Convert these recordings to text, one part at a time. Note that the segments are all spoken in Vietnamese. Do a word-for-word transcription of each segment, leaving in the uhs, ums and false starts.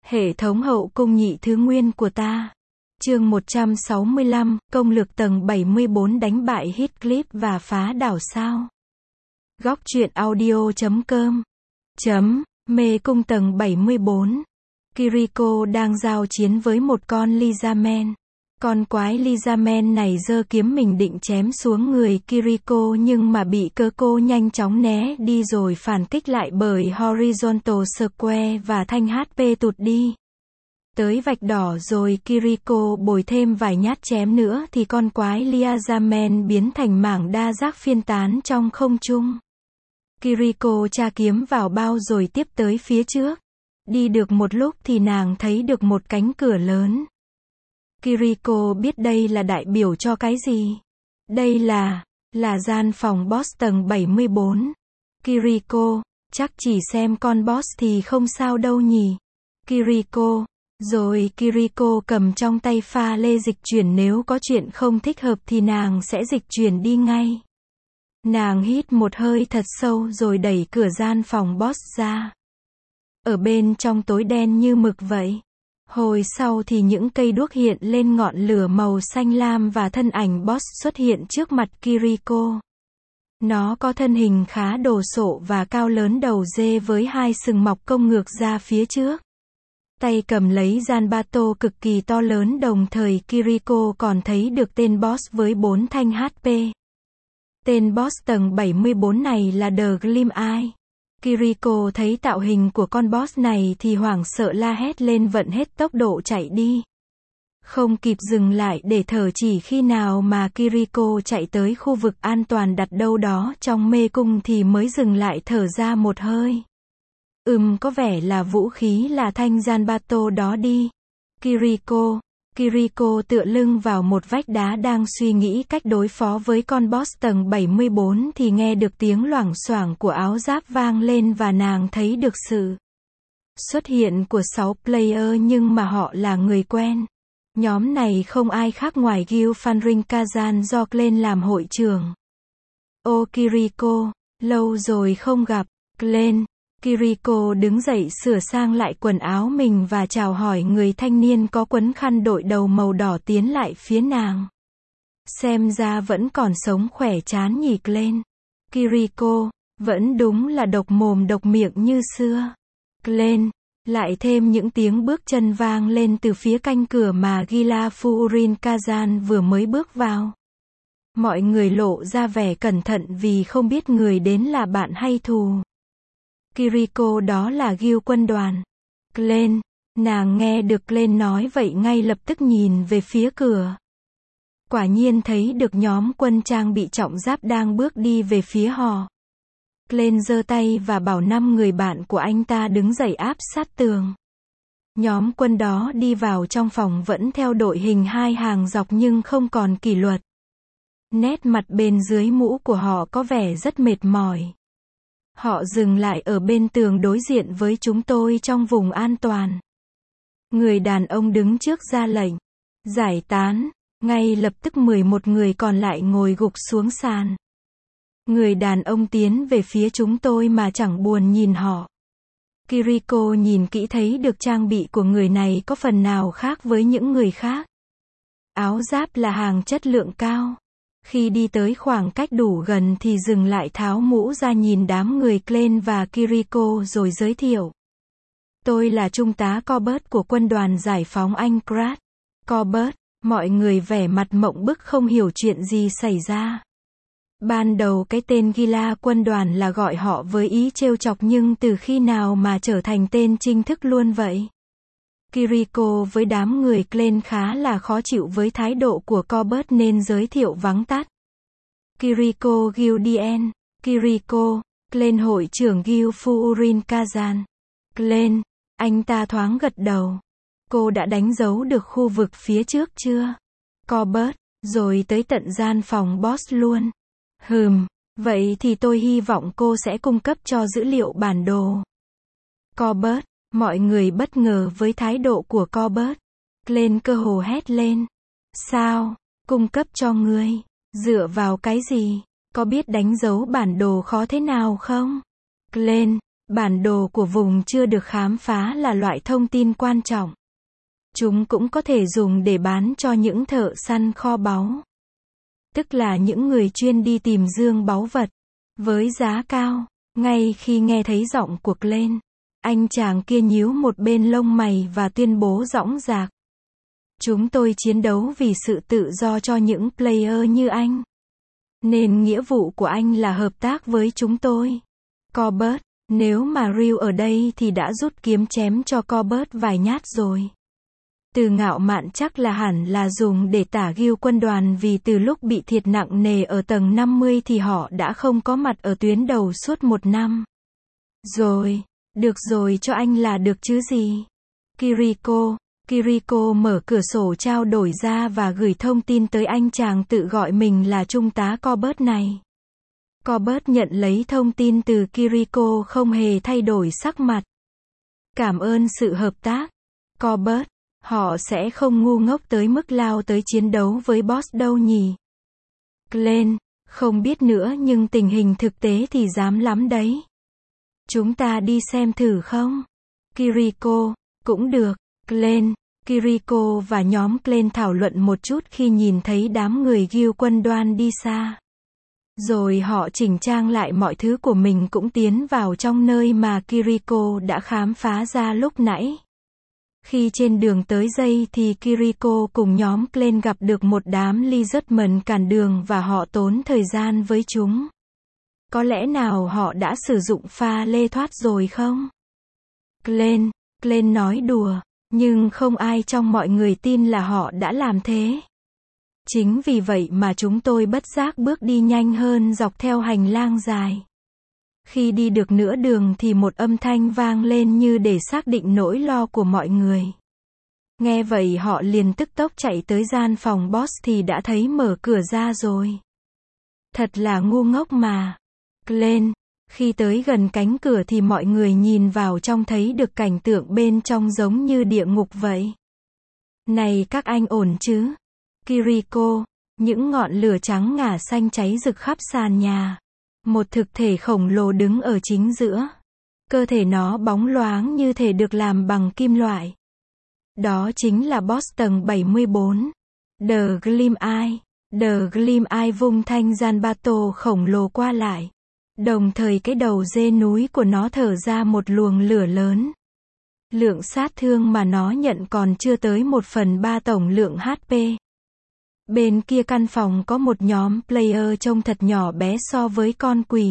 Hệ thống hậu cung nhị thứ nguyên của ta. Chương một trăm sáu mươi lăm, công lược tầng bảy mươi bốn đánh bại Heathcliff và phá đảo sao. Góc truyện audio chấm com. Chấm, mê cung tầng bảy mươi bốn. Kiriko đang giao chiến với một con Lizamen. Con quái Lizamen này giơ kiếm mình định chém xuống người Kiriko nhưng mà bị Kiriko nhanh chóng né đi rồi phản kích lại bởi Horizontal Square và thanh hát pê tụt đi. Tới vạch đỏ rồi Kiriko bồi thêm vài nhát chém nữa thì con quái Lizamen biến thành mảng đa giác phiên tán trong không trung. Kiriko tra kiếm vào bao rồi tiếp tới phía trước. Đi được một lúc thì nàng thấy được một cánh cửa lớn. Kiriko biết đây là đại biểu cho cái gì? Đây là, là gian phòng boss tầng bảy mươi bốn. Kiriko, chắc chỉ xem con boss thì không sao đâu nhỉ? Kiriko, rồi Kiriko cầm trong tay pha lê dịch chuyển, nếu có chuyện không thích hợp thì nàng sẽ dịch chuyển đi ngay. Nàng hít một hơi thật sâu rồi đẩy cửa gian phòng boss ra. Ở bên trong tối đen như mực vậy. Hồi sau thì những cây đuốc hiện lên ngọn lửa màu xanh lam và thân ảnh boss xuất hiện trước mặt Kiriko. Nó có thân hình khá đồ sộ và cao lớn, đầu dê với hai sừng mọc cong ngược ra phía trước. Tay cầm lấy gian ba tô cực kỳ to lớn, đồng thời Kiriko còn thấy được tên boss với bốn thanh hát pê. Tên boss tầng bảy mươi bốn này là The Glim Eye. Kiriko thấy tạo hình của con boss này thì hoảng sợ la hét lên, vận hết tốc độ chạy đi. Không kịp dừng lại để thở, chỉ khi nào mà Kiriko chạy tới khu vực an toàn đặt đâu đó trong mê cung thì mới dừng lại thở ra một hơi. Ừm, có vẻ là vũ khí là thanh Zanbato đó đi. Kiriko, Kiriko tựa lưng vào một vách đá đang suy nghĩ cách đối phó với con boss tầng bảy mươi bốn thì nghe được tiếng loảng xoảng của áo giáp vang lên và nàng thấy được sự xuất hiện của sáu player, nhưng mà họ là người quen. Nhóm này không ai khác ngoài Gil Fanring Kazan do Glenn làm hội trưởng. Ô Kiriko, lâu rồi không gặp, Glenn. Kiriko đứng dậy sửa sang lại quần áo mình và chào hỏi người thanh niên có quấn khăn đội đầu màu đỏ tiến lại phía nàng. Xem ra vẫn còn sống khỏe chán nhỉ Glenn. Kiriko, vẫn đúng là độc mồm độc miệng như xưa. Glenn, lại thêm những tiếng bước chân vang lên từ phía canh cửa mà Gila Furin Kazan vừa mới bước vào. Mọi người lộ ra vẻ cẩn thận vì không biết người đến là bạn hay thù. Kiriko, đó là Gil quân đoàn. Glenn, nàng nghe được Glenn nói vậy ngay lập tức nhìn về phía cửa. Quả nhiên thấy được nhóm quân trang bị trọng giáp đang bước đi về phía họ. Glenn giơ tay và bảo năm người bạn của anh ta đứng dậy áp sát tường. Nhóm quân đó đi vào trong phòng vẫn theo đội hình hai hàng dọc nhưng không còn kỷ luật. Nét mặt bên dưới mũ của họ có vẻ rất mệt mỏi. Họ dừng lại ở bên tường đối diện với chúng tôi trong vùng an toàn. Người đàn ông đứng trước ra lệnh. Giải tán. Ngay lập tức mười một người còn lại ngồi gục xuống sàn. Người đàn ông tiến về phía chúng tôi mà chẳng buồn nhìn họ. Kiriko nhìn kỹ thấy được trang bị của người này có phần nào khác với những người khác. Áo giáp là hàng chất lượng cao. Khi đi tới khoảng cách đủ gần thì dừng lại tháo mũ ra nhìn đám người Glenn và Kiriko rồi giới thiệu. Tôi là trung tá Corbett của quân đoàn giải phóng Anh Grat. Corbett, mọi người vẻ mặt mộng bức không hiểu chuyện gì xảy ra. Ban đầu cái tên Gila quân đoàn là gọi họ với ý trêu chọc, nhưng từ khi nào mà trở thành tên chính thức luôn vậy? Kiriko với đám người Glenn khá là khó chịu với thái độ của Corbett nên giới thiệu vắng tắt. Kiriko Gildien, Kiriko, Glenn hội trưởng Gil Furin Kazan. Glenn, anh ta thoáng gật đầu. Cô đã đánh dấu được khu vực phía trước chưa? Corbett, rồi tới tận gian phòng boss luôn. Hừm, vậy thì tôi hy vọng cô sẽ cung cấp cho dữ liệu bản đồ. Corbett, mọi người bất ngờ với thái độ của Corbett. Glenn cơ hồ hét lên. Sao? Cung cấp cho ngươi? Dựa vào cái gì? Có biết đánh dấu bản đồ khó thế nào không? Glenn, Bản đồ của vùng chưa được khám phá là loại thông tin quan trọng. Chúng cũng có thể dùng để bán cho những thợ săn kho báu. Tức là những người chuyên đi tìm dương báu vật. Với giá cao. Ngay khi nghe thấy giọng của Glenn, anh chàng kia nhíu một bên lông mày và tuyên bố dõng dạc. Chúng tôi chiến đấu vì sự tự do cho những player như anh. Nên nghĩa vụ của anh là hợp tác với chúng tôi. Corbett, nếu mà Real ở đây thì đã rút kiếm chém cho Corbett vài nhát rồi. Từ ngạo mạn chắc là hẳn là dùng để tả Gil quân đoàn vì từ lúc bị thiệt nặng nề ở tầng năm mươi thì họ đã không có mặt ở tuyến đầu suốt một năm. Rồi, được rồi cho anh là được chứ gì. Kiriko, Kiriko mở cửa sổ trao đổi ra và gửi thông tin tới anh chàng tự gọi mình là trung tá Corbett này. Corbett nhận lấy thông tin từ Kiriko không hề thay đổi sắc mặt. Cảm ơn sự hợp tác. Corbett, họ sẽ không ngu ngốc tới mức lao tới chiến đấu với boss đâu nhỉ. Glenn, không biết nữa nhưng tình hình thực tế thì dám lắm đấy. Chúng ta đi xem thử không? Kiriko, cũng được. Glenn, Kiriko và nhóm Glenn thảo luận một chút khi nhìn thấy đám người Gil quân đoàn đi xa. Rồi họ chỉnh trang lại mọi thứ của mình cũng tiến vào trong nơi mà Kiriko đã khám phá ra lúc nãy. Khi trên đường tới dây thì Kiriko cùng nhóm Glenn gặp được một đám lizardmen cản đường và họ tốn thời gian với chúng. Có lẽ nào họ đã sử dụng pha lê thoát rồi không? Glenn, Glenn nói đùa, nhưng không ai trong mọi người tin là họ đã làm thế. Chính vì vậy mà chúng tôi bất giác bước đi nhanh hơn dọc theo hành lang dài. Khi đi được nửa đường thì một âm thanh vang lên như để xác định nỗi lo của mọi người. Nghe vậy họ liền tức tốc chạy tới gian phòng boss thì đã thấy mở cửa ra rồi. Thật là ngu ngốc mà. Glenn, khi tới gần cánh cửa thì mọi người nhìn vào trong thấy được cảnh tượng bên trong giống như địa ngục vậy. Này các anh ổn chứ? Kiriko, những ngọn lửa trắng ngà xanh cháy rực khắp sàn nhà. Một thực thể khổng lồ đứng ở chính giữa. Cơ thể nó bóng loáng như thể được làm bằng kim loại. Đó chính là boss tầng bảy mươi bốn. The Gleam Eye. The Gleam Eye vung thanh Zanbato khổng lồ qua lại. Đồng thời cái đầu dê núi của nó thở ra một luồng lửa lớn. Lượng sát thương mà nó nhận còn chưa tới một phần ba tổng lượng hát pê. Bên kia căn phòng có một nhóm player trông thật nhỏ bé so với con quỷ.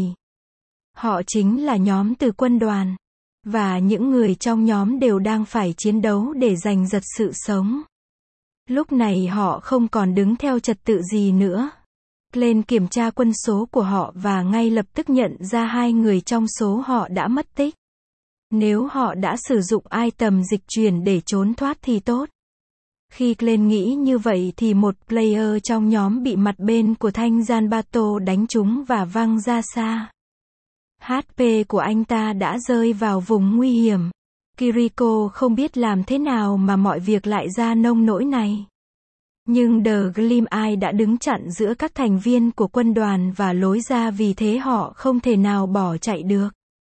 Họ chính là nhóm từ quân đoàn. Và những người trong nhóm đều đang phải chiến đấu để giành giật sự sống. Lúc này họ không còn đứng theo trật tự gì nữa. Glenn kiểm tra quân số của họ và ngay lập tức nhận ra hai người trong số họ đã mất tích. Nếu họ đã sử dụng item dịch chuyển để trốn thoát thì tốt. Khi Glenn nghĩ như vậy thì một player trong nhóm bị mặt bên của thanh Zanbato đánh trúng và văng ra xa. hát pê của anh ta đã rơi vào vùng nguy hiểm. Kiriko không biết làm thế nào mà mọi việc lại ra nông nỗi này. Nhưng The Gleam Eye đã đứng chặn giữa các thành viên của quân đoàn và lối ra vì thế họ không thể nào bỏ chạy được.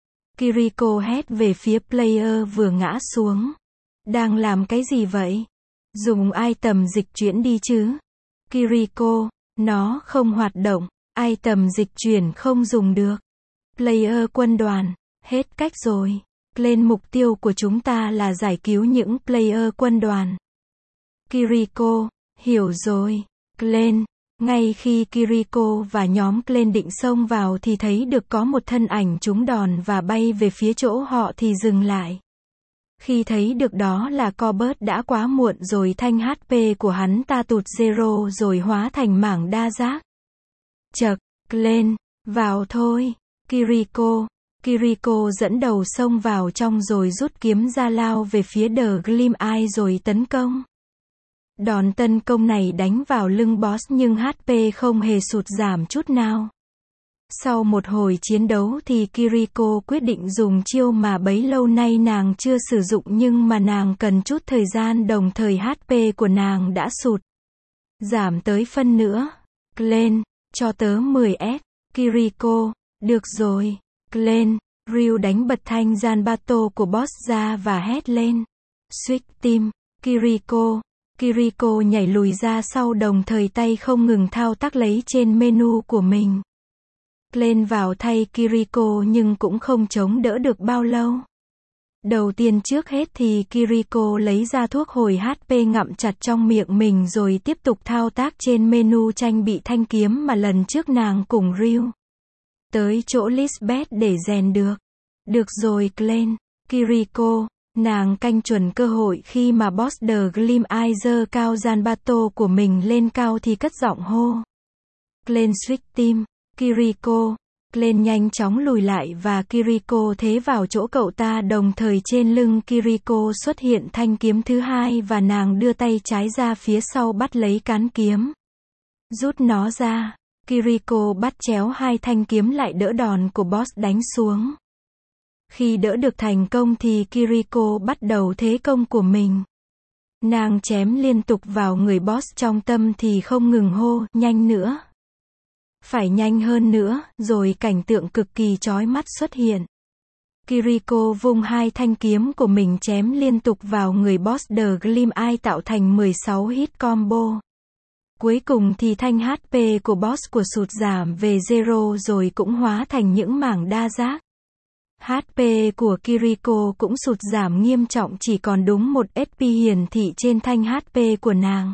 Kiriko hét về phía player vừa ngã xuống. Đang làm cái gì vậy? Dùng item dịch chuyển đi chứ. Kiriko, nó không hoạt động. Item dịch chuyển không dùng được. Player quân đoàn, hết cách rồi. Lên mục tiêu của chúng ta là giải cứu những player quân đoàn. Kiriko, hiểu rồi. Glenn, ngay khi Kiriko và nhóm Glenn định xông vào thì thấy được có một thân ảnh trúng đòn và bay về phía chỗ họ thì dừng lại. Khi thấy được đó là Corbett đã quá muộn rồi, thanh hát pê của hắn ta tụt zero rồi hóa thành mảng đa giác. Chậc, Glenn, vào thôi. Kiriko, Kiriko dẫn đầu xông vào trong rồi rút kiếm ra lao về phía The Gleam Eye rồi tấn công. Đòn tấn công này đánh vào lưng boss nhưng hát pê không hề sụt giảm chút nào. Sau một hồi chiến đấu thì Kiriko quyết định dùng chiêu mà bấy lâu nay nàng chưa sử dụng nhưng mà nàng cần chút thời gian, đồng thời hát pê của nàng đã sụt giảm tới phân nữa. Glenn, cho tớ mười ét. Kiriko, được rồi. Glenn, Ryu đánh bật thanh Zanbato của boss ra và hét lên. Switch team, Kiriko. Kiriko nhảy lùi ra sau đồng thời tay không ngừng thao tác lấy trên menu của mình. Lên vào thay Kiriko nhưng cũng không chống đỡ được bao lâu. Đầu tiên trước hết thì Kiriko lấy ra thuốc hồi hát pê ngậm chặt trong miệng mình rồi tiếp tục thao tác trên menu tranh bị thanh kiếm mà lần trước nàng cùng Ryu tới chỗ Lisbeth để rèn được. Được rồi Glenn, Kiriko, nàng canh chuẩn cơ hội khi mà boss The Glim Eye giơ cao Zanbato của mình lên cao thì cất giọng hô. Glenn switch team, Kiriko. Glenn nhanh chóng lùi lại và Kiriko thế vào chỗ cậu ta đồng thời trên lưng Kiriko xuất hiện thanh kiếm thứ hai và nàng đưa tay trái ra phía sau bắt lấy cán kiếm. Rút nó ra, Kiriko bắt chéo hai thanh kiếm lại đỡ đòn của boss đánh xuống. Khi đỡ được thành công thì Kiriko bắt đầu thế công của mình. Nàng chém liên tục vào người boss trong tâm thì không ngừng hô, nhanh nữa. Phải nhanh hơn nữa, rồi cảnh tượng cực kỳ chói mắt xuất hiện. Kiriko vung hai thanh kiếm của mình chém liên tục vào người boss The Glim Eye tạo thành mười sáu hit combo. Cuối cùng thì thanh hát pê của boss của sụt giảm về zero rồi cũng hóa thành những mảng đa giác. hát pê của Kiriko cũng sụt giảm nghiêm trọng chỉ còn đúng một ét pê hiển thị trên thanh hát pê của nàng.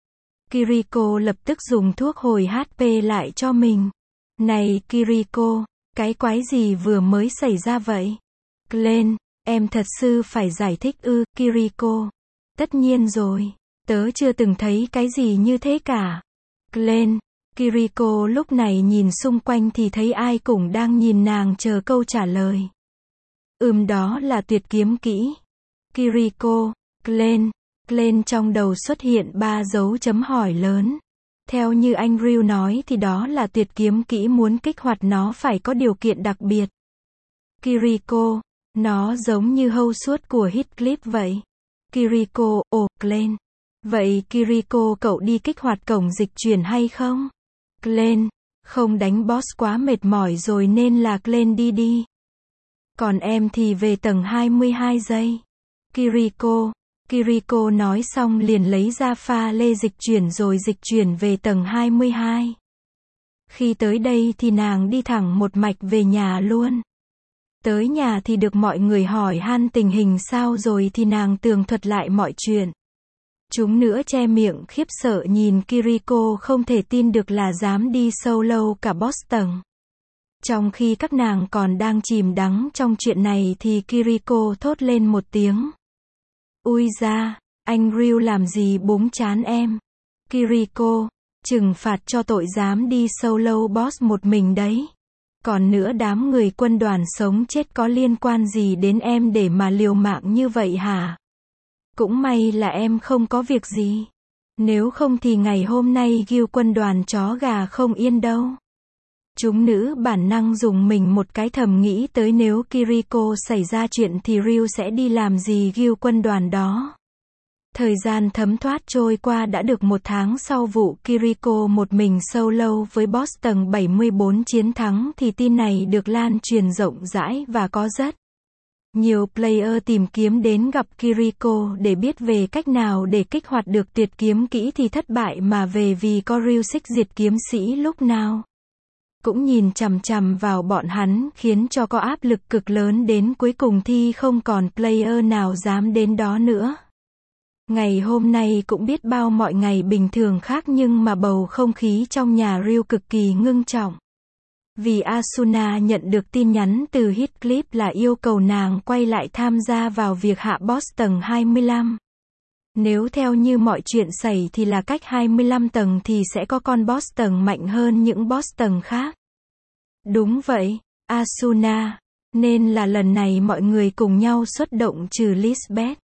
Kiriko lập tức dùng thuốc hồi hát pê lại cho mình. Này Kiriko, cái quái gì vừa mới xảy ra vậy? Glenn, em thật sự phải giải thích ư, Kiriko. Tất nhiên rồi, tớ chưa từng thấy cái gì như thế cả. Glenn, Kiriko lúc này nhìn xung quanh thì thấy ai cũng đang nhìn nàng chờ câu trả lời. Ừm đó là tuyệt kiếm kỹ. Kiriko, Glenn. Glenn trong đầu xuất hiện ba dấu chấm hỏi lớn. Theo như anh Ryu nói thì đó là tuyệt kiếm kỹ, muốn kích hoạt nó phải có điều kiện đặc biệt. Kiriko, nó giống như hâu suốt của Heathcliff vậy. Kiriko, ồ, Glenn. Vậy Kiriko cậu đi kích hoạt cổng dịch chuyển hay không? Glenn, không đánh boss quá mệt mỏi rồi nên là Glenn đi đi. Còn em thì về tầng hai mươi hai giây. Kiriko. Kiriko nói xong liền lấy ra pha lê dịch chuyển rồi dịch chuyển về tầng hai mươi hai. Khi tới đây thì nàng đi thẳng một mạch về nhà luôn. Tới nhà thì được mọi người hỏi han tình hình sao rồi thì nàng tường thuật lại mọi chuyện. Chúng nữa che miệng khiếp sợ nhìn Kiriko không thể tin được là dám đi solo cả boss tầng. Trong khi các nàng còn đang chìm đắm trong chuyện này thì Kiriko thốt lên một tiếng. Ui da, anh Ryu làm gì búng chán em? Kiriko, trừng phạt cho tội dám đi solo boss một mình đấy. Còn nữa đám người quân đoàn sống chết có liên quan gì đến em để mà liều mạng như vậy hả? Cũng may là em không có việc gì. Nếu không thì ngày hôm nay Gil quân đoàn chó gà không yên đâu. Chúng nữ bản năng dùng mình một cái thầm nghĩ tới nếu Kiriko xảy ra chuyện thì Ryu sẽ đi làm gì Gil quân đoàn đó. Thời gian thấm thoát trôi qua đã được một tháng sau vụ Kiriko một mình solo với boss tầng bảy mươi bốn chiến thắng thì tin này được lan truyền rộng rãi và có rất nhiều player tìm kiếm đến gặp Kiriko để biết về cách nào để kích hoạt được tuyệt kiếm kỹ thì thất bại mà về vì có Ryu xích diệt kiếm sĩ lúc nào cũng nhìn chằm chằm vào bọn hắn khiến cho có áp lực cực lớn đến cuối cùng thì không còn player nào dám đến đó nữa. Ngày hôm nay cũng biết bao mọi ngày bình thường khác nhưng mà bầu không khí trong nhà Ryu cực kỳ ngưng trọng. Vì Asuna nhận được tin nhắn từ Heathcliff là yêu cầu nàng quay lại tham gia vào việc hạ boss tầng hai mươi lăm. Nếu theo như mọi chuyện xảy thì là cách hai mươi lăm tầng thì sẽ có con boss tầng mạnh hơn những boss tầng khác. Đúng vậy, Asuna. Nên là lần này mọi người cùng nhau xuất động trừ Lisbeth.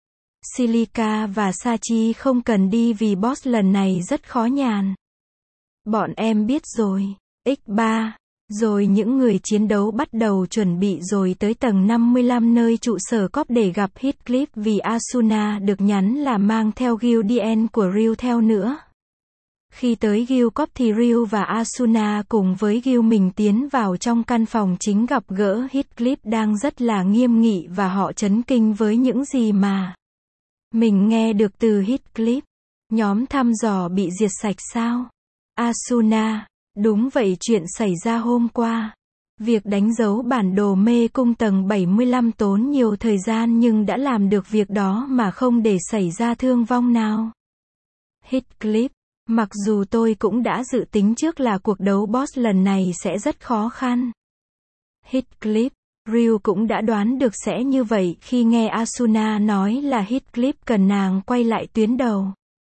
Silica và Sachi không cần đi vì boss lần này rất khó nhàn. Bọn em biết rồi. ích ba. Rồi những người chiến đấu bắt đầu chuẩn bị rồi tới tầng năm mươi lăm nơi trụ sở cóp để gặp Heathcliff vì Asuna được nhắn là mang theo Gildian của Ryu theo nữa. Khi tới Gilcop thì Ryu và Asuna cùng với Gil mình tiến vào trong căn phòng chính gặp gỡ Heathcliff đang rất là nghiêm nghị và họ chấn kinh với những gì mà mình nghe được từ Heathcliff. Nhóm thăm dò bị diệt sạch sao? Asuna: Đúng vậy, chuyện xảy ra hôm qua. Việc đánh dấu bản đồ mê cung tầng bảy mươi lăm tốn nhiều thời gian nhưng đã làm được việc đó mà không để xảy ra thương vong nào. Heathcliff: Mặc dù tôi cũng đã dự tính trước là cuộc đấu boss lần này sẽ rất khó khăn. Heathcliff: Ryu cũng đã đoán được sẽ như vậy khi nghe Asuna nói là Heathcliff cần nàng quay lại tuyến đầu.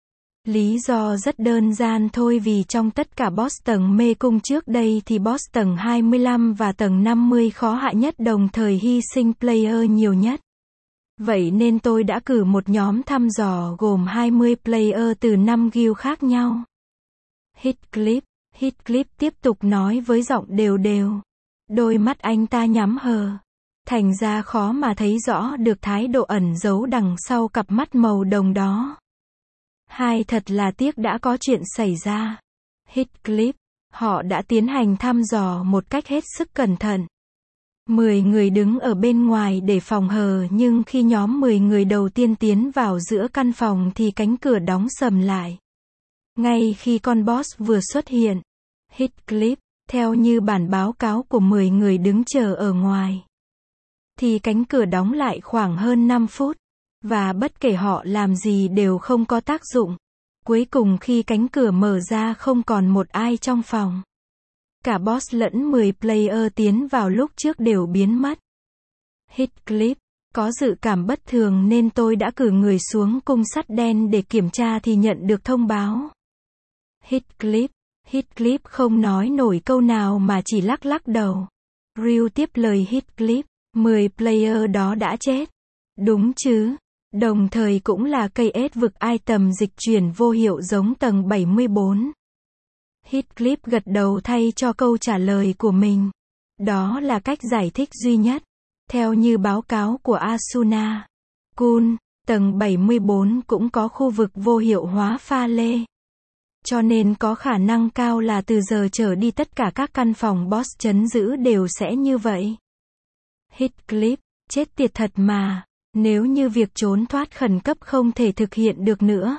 Lý do rất đơn giản thôi, vì trong tất cả boss tầng mê cung trước đây thì boss tầng hai mươi lăm và tầng năm mươi khó hạ nhất, đồng thời hy sinh player nhiều nhất. Vậy nên tôi đã cử một nhóm thăm dò gồm hai mươi player từ năm guild khác nhau. Heathcliff, Heathcliff tiếp tục nói với giọng đều đều. Đôi mắt anh ta nhắm hờ. Thành ra khó mà thấy rõ được thái độ ẩn giấu đằng sau cặp mắt màu đồng đó. Hai, thật là tiếc đã có chuyện xảy ra. Heathcliff, họ đã tiến hành thăm dò một cách hết sức cẩn thận. Mười người đứng ở bên ngoài để phòng hờ, nhưng khi nhóm mười người đầu tiên tiến vào giữa căn phòng thì cánh cửa đóng sầm lại. Ngay khi con boss vừa xuất hiện. Heathcliff, theo như bản báo cáo của mười người đứng chờ ở ngoài, thì cánh cửa đóng lại khoảng hơn năm phút. Và bất kể họ làm gì đều không có tác dụng. Cuối cùng khi cánh cửa mở ra không còn một ai trong phòng. Cả boss lẫn mười player tiến vào lúc trước đều biến mất. Heathcliff, có dự cảm bất thường nên tôi đã cử người xuống cung sắt đen để kiểm tra thì nhận được thông báo. Heathcliff, Heathcliff không nói nổi câu nào mà chỉ lắc lắc đầu. Ryu tiếp lời Heathcliff, mười player đó đã chết. Đúng chứ? Đồng thời cũng là cây ết vực item dịch chuyển vô hiệu giống tầng bảy mươi bốn. Heathcliff gật đầu thay cho câu trả lời của mình. Đó là cách giải thích duy nhất. Theo như báo cáo của Asuna Kun, tầng bảy mươi bốn cũng có khu vực vô hiệu hóa pha lê. Cho nên có khả năng cao là từ giờ trở đi tất cả các căn phòng boss trấn giữ đều sẽ như vậy. Heathcliff, chết tiệt thật mà. Nếu như việc trốn thoát khẩn cấp không thể thực hiện được nữa,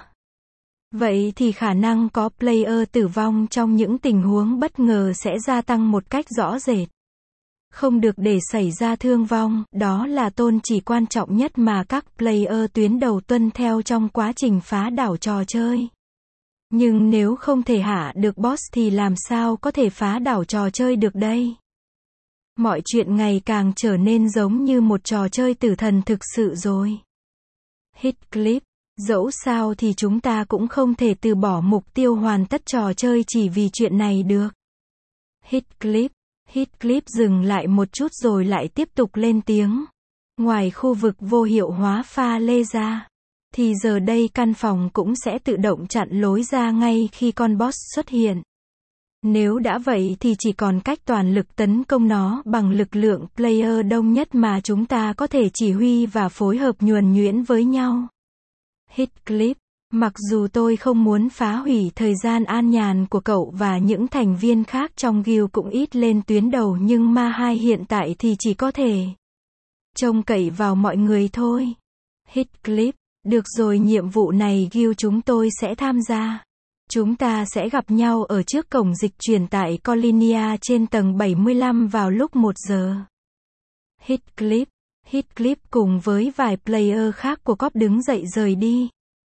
vậy thì khả năng có player tử vong trong những tình huống bất ngờ sẽ gia tăng một cách rõ rệt. Không được để xảy ra thương vong, đó là tôn chỉ quan trọng nhất mà các player tuyến đầu tuân theo trong quá trình phá đảo trò chơi. Nhưng nếu không thể hạ được boss thì làm sao có thể phá đảo trò chơi được đây? Mọi chuyện ngày càng trở nên giống như một trò chơi tử thần thực sự rồi. Heathcliff, dẫu sao thì chúng ta cũng không thể từ bỏ mục tiêu hoàn tất trò chơi chỉ vì chuyện này được. Heathcliff, Heathcliff dừng lại một chút rồi lại tiếp tục lên tiếng. Ngoài khu vực vô hiệu hóa pha lê ra, thì giờ đây căn phòng cũng sẽ tự động chặn lối ra ngay khi con boss xuất hiện. Nếu đã vậy thì chỉ còn cách toàn lực tấn công nó bằng lực lượng player đông nhất mà chúng ta có thể chỉ huy và phối hợp nhuần nhuyễn với nhau. Heathcliff, mặc dù tôi không muốn phá hủy thời gian an nhàn của cậu và những thành viên khác trong guild cũng ít lên tuyến đầu, nhưng ma hai hiện tại thì chỉ có thể trông cậy vào mọi người thôi. Heathcliff, được rồi, nhiệm vụ này guild chúng tôi sẽ tham gia. Chúng ta sẽ gặp nhau ở trước cổng dịch chuyển tại Colinia trên tầng bảy mươi lăm vào lúc một giờ. Heathcliff, Heathcliff cùng với vài player khác của cóp đứng dậy rời đi.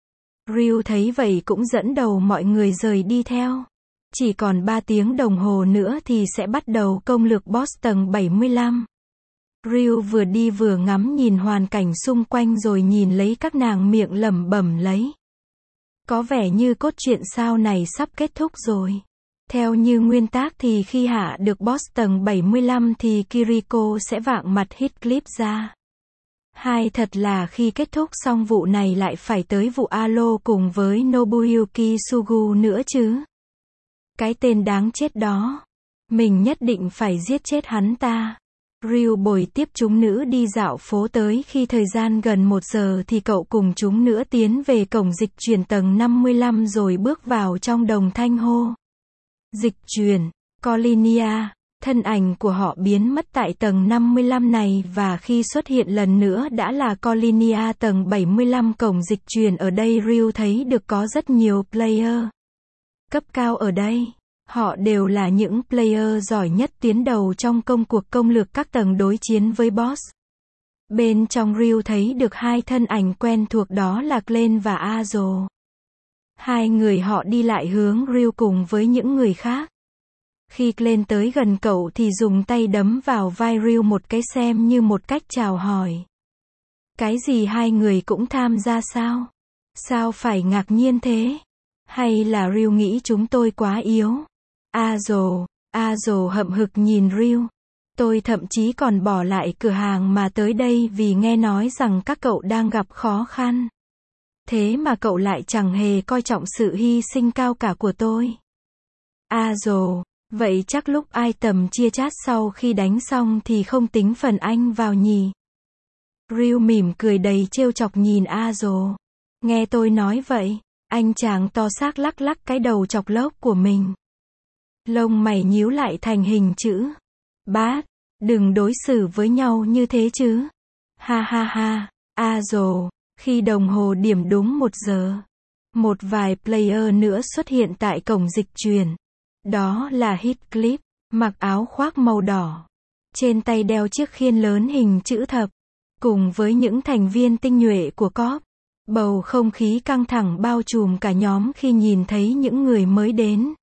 Ryu thấy vậy cũng dẫn đầu mọi người rời đi theo. Chỉ còn ba tiếng đồng hồ nữa thì sẽ bắt đầu công lược boss tầng bảy mươi lăm. Ryu vừa đi vừa ngắm nhìn hoàn cảnh xung quanh rồi nhìn lấy các nàng miệng lẩm bẩm lấy. Có vẻ như cốt truyện sao này sắp kết thúc rồi. Theo như nguyên tác thì khi hạ được boss tầng bảy mươi lăm thì Kiriko sẽ vạng mặt Heathcliff ra. Hai, thật là khi kết thúc xong vụ này lại phải tới vụ Alo cùng với Nobuyuki Sugu nữa chứ. Cái tên đáng chết đó. Mình nhất định phải giết chết hắn ta. Ryu bồi tiếp chúng nữ đi dạo phố tới khi thời gian gần một giờ thì cậu cùng chúng nữa tiến về cổng dịch chuyển tầng năm mươi lăm rồi bước vào trong đồng thanh hô. Dịch chuyển, Colinia, thân ảnh của họ biến mất tại tầng năm mươi lăm này và khi xuất hiện lần nữa đã là Colinia tầng bảy mươi lăm cổng dịch chuyển ở đây. Ryu thấy được có rất nhiều player cấp cao ở đây. Họ đều là những player giỏi nhất tuyến đầu trong công cuộc công lược các tầng đối chiến với boss. Bên trong Ryu thấy được hai thân ảnh quen thuộc đó là Glenn và Azo. Hai người họ đi lại hướng Ryu cùng với những người khác. Khi Glenn tới gần cậu thì dùng tay đấm vào vai Ryu một cái xem như một cách chào hỏi. Cái gì hai người cũng tham gia sao? Sao phải ngạc nhiên thế? Hay là Ryu nghĩ chúng tôi quá yếu? Azo, Azo hậm hực nhìn Ryu. Tôi thậm chí còn bỏ lại cửa hàng mà tới đây vì nghe nói rằng các cậu đang gặp khó khăn. Thế mà cậu lại chẳng hề coi trọng sự hy sinh cao cả của tôi. Azo, vậy chắc lúc ai tầm chia chát sau khi đánh xong thì không tính phần anh vào nhỉ? Ryu mỉm cười đầy trêu chọc nhìn Azo. Nghe tôi nói vậy, anh chàng to xác lắc lắc cái đầu chọc lốc của mình. Lông mày nhíu lại thành hình chữ. Bác, đừng đối xử với nhau như thế chứ. Ha ha ha, Azo, khi đồng hồ điểm đúng một giờ. Một vài player nữa xuất hiện tại cổng dịch chuyển. Đó là Heathcliff, mặc áo khoác màu đỏ. Trên tay đeo chiếc khiên lớn hình chữ thập. Cùng với những thành viên tinh nhuệ của corp. Bầu không khí căng thẳng bao trùm cả nhóm khi nhìn thấy những người mới đến.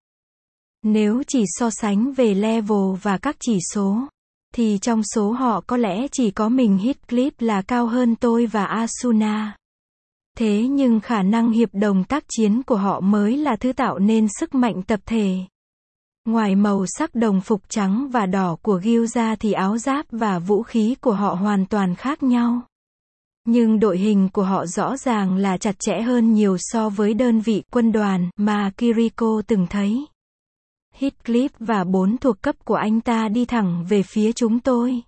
Nếu chỉ so sánh về level và các chỉ số, thì trong số họ có lẽ chỉ có mình Heathcliff là cao hơn tôi và Asuna. Thế nhưng khả năng hiệp đồng tác chiến của họ mới là thứ tạo nên sức mạnh tập thể. Ngoài màu sắc đồng phục trắng và đỏ của Guild ra thì áo giáp và vũ khí của họ hoàn toàn khác nhau. Nhưng đội hình của họ rõ ràng là chặt chẽ hơn nhiều so với đơn vị quân đoàn mà Kiriko từng thấy. Heathcliff và bốn thuộc cấp của anh ta đi thẳng về phía chúng tôi.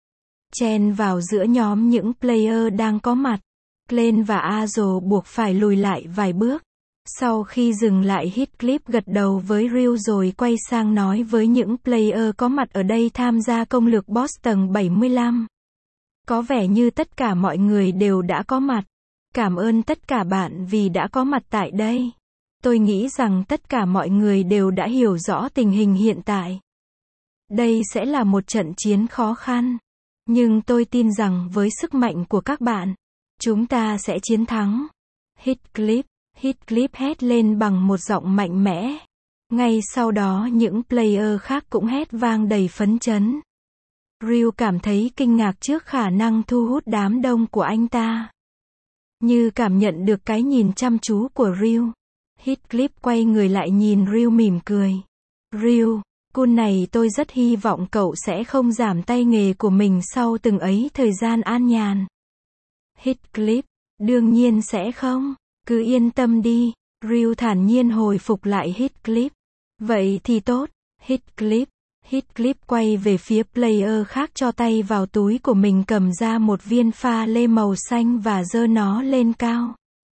Chen vào giữa nhóm những player đang có mặt. Glenn và Azo buộc phải lùi lại vài bước. Sau khi dừng lại Heathcliff gật đầu với Ryu rồi quay sang nói với những player có mặt ở đây tham gia công lược boss tầng bảy mươi lăm. Có vẻ như tất cả mọi người đều đã có mặt. Cảm ơn tất cả bạn vì đã có mặt tại đây. Tôi nghĩ rằng tất cả mọi người đều đã hiểu rõ tình hình hiện tại. Đây sẽ là một trận chiến khó khăn. Nhưng tôi tin rằng với sức mạnh của các bạn, chúng ta sẽ chiến thắng. Heathcliff, Heathcliff hét lên bằng một giọng mạnh mẽ. Ngay sau đó những player khác cũng hét vang đầy phấn chấn. Ryu cảm thấy kinh ngạc trước khả năng thu hút đám đông của anh ta. Như cảm nhận được cái nhìn chăm chú của Ryu, Heathcliff quay người lại nhìn Ryu mỉm cười. Ryu, cun này tôi rất hy vọng cậu sẽ không giảm tay nghề của mình sau từng ấy thời gian an nhàn. Heathcliff, đương nhiên sẽ không, cứ yên tâm đi. Ryu thản nhiên hồi phục lại Heathcliff. Vậy thì tốt, Heathcliff. Heathcliff quay về phía player khác cho tay vào túi của mình cầm ra một viên pha lê màu xanh và giơ nó lên cao.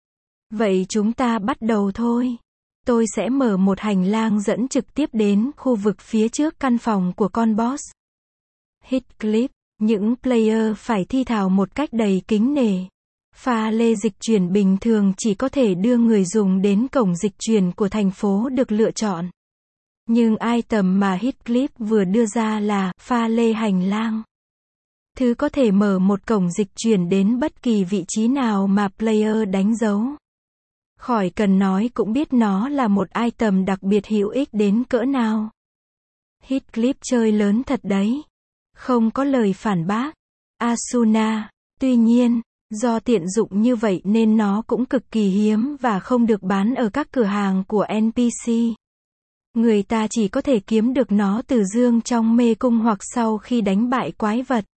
Vậy chúng ta bắt đầu thôi. Tôi sẽ mở một hành lang dẫn trực tiếp đến khu vực phía trước căn phòng của con boss. Heathcliff, những player phải thi thào một cách đầy kính nể. Pha lê dịch chuyển bình thường chỉ có thể đưa người dùng đến cổng dịch chuyển của thành phố được lựa chọn. Nhưng item mà Heathcliff vừa đưa ra là pha lê hành lang. Thứ có thể mở một cổng dịch chuyển đến bất kỳ vị trí nào mà player đánh dấu. Khỏi cần nói cũng biết nó là một item đặc biệt hữu ích đến cỡ nào. Heathcliff chơi lớn thật đấy. Không có lời phản bác. Asuna, tuy nhiên, do tiện dụng như vậy nên nó cũng cực kỳ hiếm và không được bán ở các cửa hàng của en pê xê. Người ta chỉ có thể kiếm được nó từ dương trong mê cung hoặc sau khi đánh bại quái vật.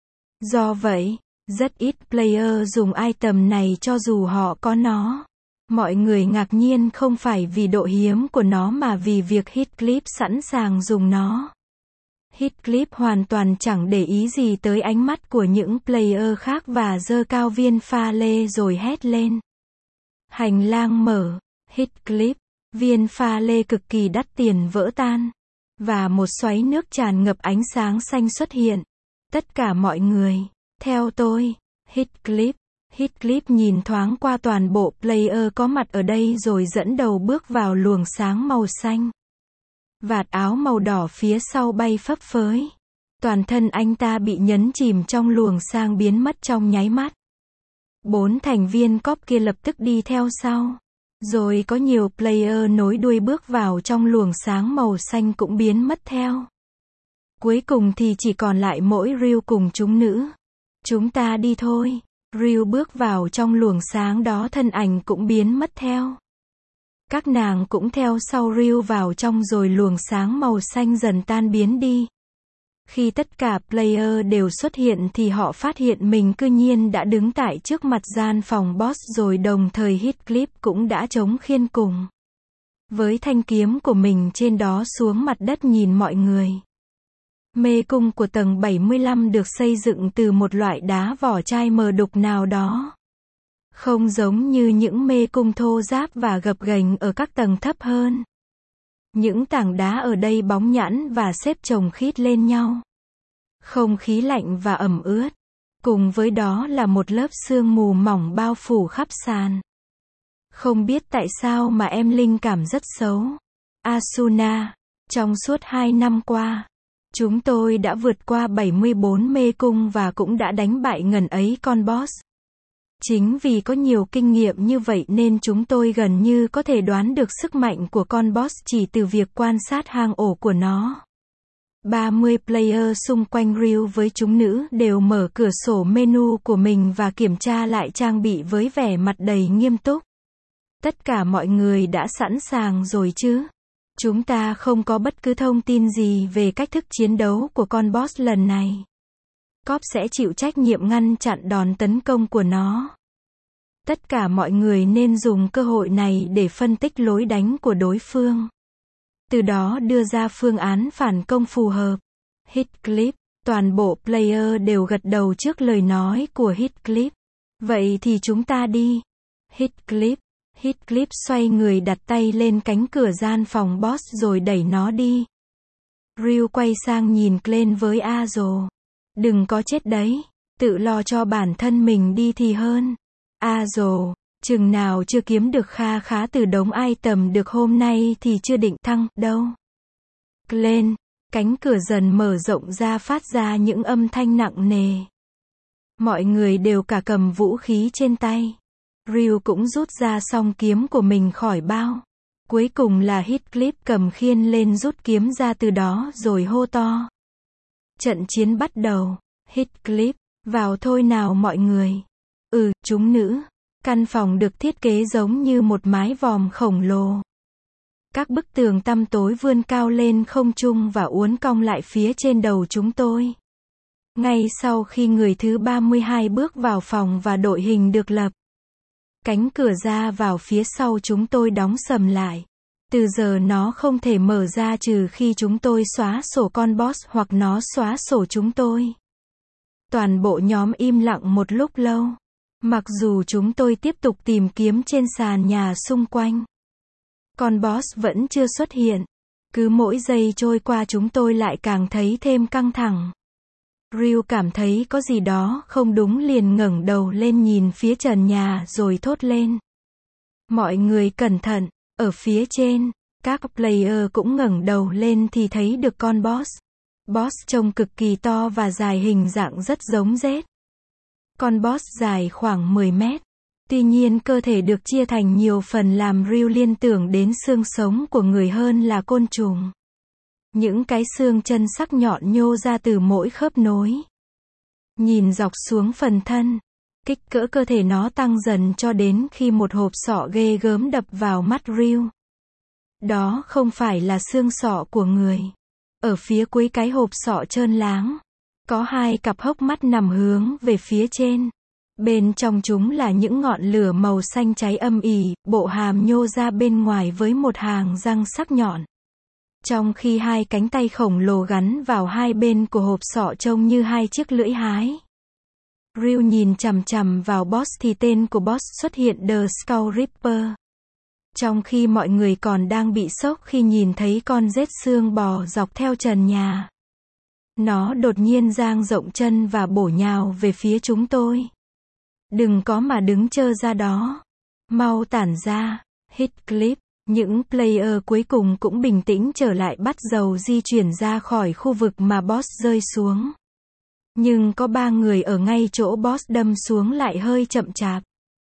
Do vậy, rất ít player dùng item này cho dù họ có nó. Mọi người ngạc nhiên không phải vì độ hiếm của nó mà vì việc Heathcliff sẵn sàng dùng nó. Heathcliff hoàn toàn chẳng để ý gì tới ánh mắt của những player khác và giơ cao viên pha lê rồi hét lên. Hành lang mở. Heathcliff. Viên pha lê cực kỳ đắt tiền vỡ tan. Và một xoáy nước tràn ngập ánh sáng xanh xuất hiện. Tất cả mọi người. Theo tôi. Heathcliff. Heathcliff nhìn thoáng qua toàn bộ player có mặt ở đây rồi dẫn đầu bước vào luồng sáng màu xanh. Vạt áo màu đỏ phía sau bay phấp phới. Toàn thân anh ta bị nhấn chìm trong luồng sáng biến mất trong nháy mắt. Bốn thành viên cóp kia lập tức đi theo sau. Rồi có nhiều player nối đuôi bước vào trong luồng sáng màu xanh cũng biến mất theo. Cuối cùng thì chỉ còn lại mỗi Ryu cùng chúng nữ. Chúng ta đi thôi. Ryu bước vào trong luồng sáng đó, thân ảnh cũng biến mất theo. Các nàng cũng theo sau Ryu vào trong rồi luồng sáng màu xanh dần tan biến đi. Khi tất cả player đều xuất hiện thì họ phát hiện mình cư nhiên đã đứng tại trước mặt gian phòng boss rồi, đồng thời Heathcliff cũng đã chống khiên cùng với thanh kiếm của mình trên đó xuống mặt đất nhìn mọi người. Mê cung của tầng bảy mươi lăm được xây dựng từ một loại đá vỏ chai mờ đục nào đó. Không giống như những mê cung thô ráp và gập ghềnh ở các tầng thấp hơn. Những tảng đá ở đây bóng nhẵn và xếp chồng khít lên nhau. Không khí lạnh và ẩm ướt. Cùng với đó là một lớp sương mù mỏng bao phủ khắp sàn. Không biết tại sao mà em linh cảm rất xấu. Asuna, trong suốt hai năm qua, chúng tôi đã vượt qua bảy mươi bốn mê cung và cũng đã đánh bại ngần ấy con boss. Chính vì có nhiều kinh nghiệm như vậy nên chúng tôi gần như có thể đoán được sức mạnh của con boss chỉ từ việc quan sát hang ổ của nó. ba mươi player xung quanh Ryu với chúng nữ đều mở cửa sổ menu của mình và kiểm tra lại trang bị với vẻ mặt đầy nghiêm túc. Tất cả mọi người đã sẵn sàng rồi chứ? Chúng ta không có bất cứ thông tin gì về cách thức chiến đấu của con boss lần này. Cóp sẽ chịu trách nhiệm ngăn chặn đòn tấn công của nó. Tất cả mọi người nên dùng cơ hội này để phân tích lối đánh của đối phương. Từ đó đưa ra phương án phản công phù hợp. Heathcliff. Toàn bộ player đều gật đầu trước lời nói của Heathcliff. Vậy thì chúng ta đi. Heathcliff. Heathcliff xoay người đặt tay lên cánh cửa gian phòng boss rồi đẩy nó đi. Ryu quay sang nhìn Glenn với Azo. Đừng có chết đấy. Tự lo cho bản thân mình đi thì hơn. Azo. Chừng nào chưa kiếm được kha khá từ đống item được hôm nay thì chưa định thăng đâu. Glenn. Cánh cửa dần mở rộng ra phát ra những âm thanh nặng nề. Mọi người đều cả cầm vũ khí trên tay. Ryu cũng rút ra song kiếm của mình khỏi bao. Cuối cùng là Heathcliff cầm khiên lên rút kiếm ra từ đó rồi hô to. Trận chiến bắt đầu. Heathcliff. Vào thôi nào mọi người. Ừ, chúng nữ. Căn phòng được thiết kế giống như một mái vòm khổng lồ. Các bức tường tăm tối vươn cao lên không trung và uốn cong lại phía trên đầu chúng tôi. Ngay sau khi người thứ ba mươi hai bước vào phòng và đội hình được lập, cánh cửa ra vào phía sau chúng tôi đóng sầm lại. Từ giờ nó không thể mở ra trừ khi chúng tôi xóa sổ con boss hoặc nó xóa sổ chúng tôi. Toàn bộ nhóm im lặng một lúc lâu. Mặc dù chúng tôi tiếp tục tìm kiếm trên sàn nhà xung quanh, con boss vẫn chưa xuất hiện. Cứ mỗi giây trôi qua chúng tôi lại càng thấy thêm căng thẳng. Ryu cảm thấy có gì đó không đúng liền ngẩng đầu lên nhìn phía trần nhà rồi thốt lên. Mọi người cẩn thận, ở phía trên. Các player cũng ngẩng đầu lên thì thấy được con boss. Boss trông cực kỳ to và dài, hình dạng rất giống rết. Con boss dài khoảng mười mét. Tuy nhiên cơ thể được chia thành nhiều phần làm Ryu liên tưởng đến xương sống của người hơn là côn trùng. Những cái xương chân sắc nhọn nhô ra từ mỗi khớp nối. Nhìn dọc xuống phần thân, kích cỡ cơ thể nó tăng dần cho đến khi một hộp sọ ghê gớm đập vào mắt Ryu. Đó không phải là xương sọ của người. Ở phía cuối cái hộp sọ trơn láng, có hai cặp hốc mắt nằm hướng về phía trên. Bên trong chúng là những ngọn lửa màu xanh cháy âm ỉ, bộ hàm nhô ra bên ngoài với một hàng răng sắc nhọn. Trong khi hai cánh tay khổng lồ gắn vào hai bên của hộp sọ trông như hai chiếc lưỡi hái. Ryu nhìn chằm chằm vào Boss thì tên của Boss xuất hiện, The Skull Ripper. Trong khi mọi người còn đang bị sốc khi nhìn thấy con rết xương bò dọc theo trần nhà. Nó đột nhiên dang rộng chân và bổ nhào về phía chúng tôi. Đừng có mà đứng trơ ra đó. Mau tản ra. Heathcliff. Những player cuối cùng cũng bình tĩnh trở lại, bắt đầu di chuyển ra khỏi khu vực mà Boss rơi xuống. Nhưng có ba người ở ngay chỗ Boss đâm xuống lại hơi chậm chạp.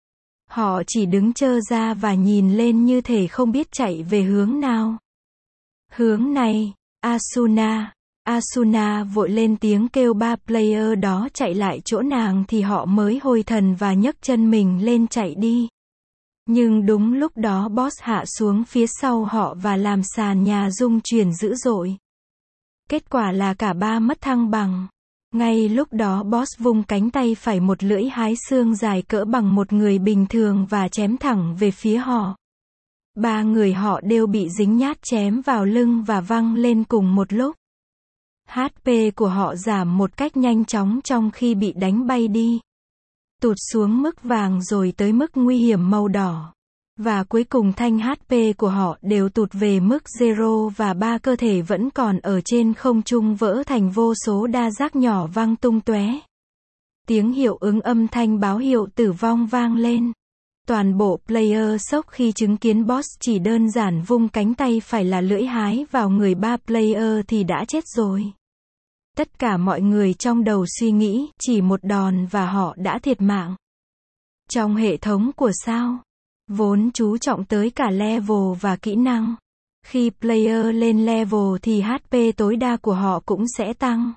Họ chỉ đứng trơ ra và nhìn lên như thể không biết chạy về hướng nào. Hướng này, Asuna. Asuna vội lên tiếng kêu ba player đó chạy lại chỗ nàng thì họ mới hồi thần và nhấc chân mình lên chạy đi. Nhưng đúng lúc đó Boss hạ xuống phía sau họ và làm sàn nhà rung chuyển dữ dội. Kết quả là cả ba mất thăng bằng. Ngay lúc đó Boss vung cánh tay phải, một lưỡi hái xương dài cỡ bằng một người bình thường và chém thẳng về phía họ. Ba người họ đều bị dính nhát chém vào lưng và văng lên cùng một lúc. hát pê của họ giảm một cách nhanh chóng trong khi bị đánh bay đi. Tụt xuống mức vàng rồi tới mức nguy hiểm màu đỏ. Và cuối cùng thanh hát pê của họ đều tụt về mức zero và ba cơ thể vẫn còn ở trên không trung vỡ thành vô số đa giác nhỏ văng tung tóe. Tiếng hiệu ứng âm thanh báo hiệu tử vong vang lên. Toàn bộ player sốc khi chứng kiến Boss chỉ đơn giản vung cánh tay phải là lưỡi hái vào người ba player thì đã chết rồi. Tất cả mọi người trong đầu suy nghĩ, chỉ một đòn và họ đã thiệt mạng. Trong hệ thống của sao, vốn chú trọng tới cả level và kỹ năng. Khi player lên level thì hát pê tối đa của họ cũng sẽ tăng.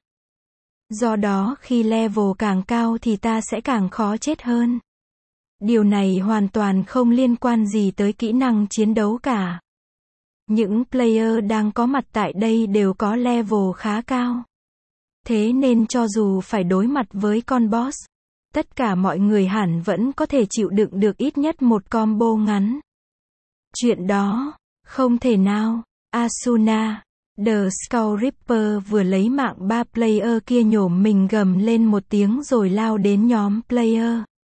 Do đó khi level càng cao thì ta sẽ càng khó chết hơn. Điều này hoàn toàn không liên quan gì tới kỹ năng chiến đấu cả. Những player đang có mặt tại đây đều có level khá cao. Thế nên cho dù phải đối mặt với con boss, tất cả mọi người hẳn vẫn có thể chịu đựng được ít nhất một combo ngắn. Chuyện đó, không thể nào. Asuna, The Skull Ripper vừa lấy mạng ba player kia nhổm mình gầm lên một tiếng rồi lao đến nhóm player.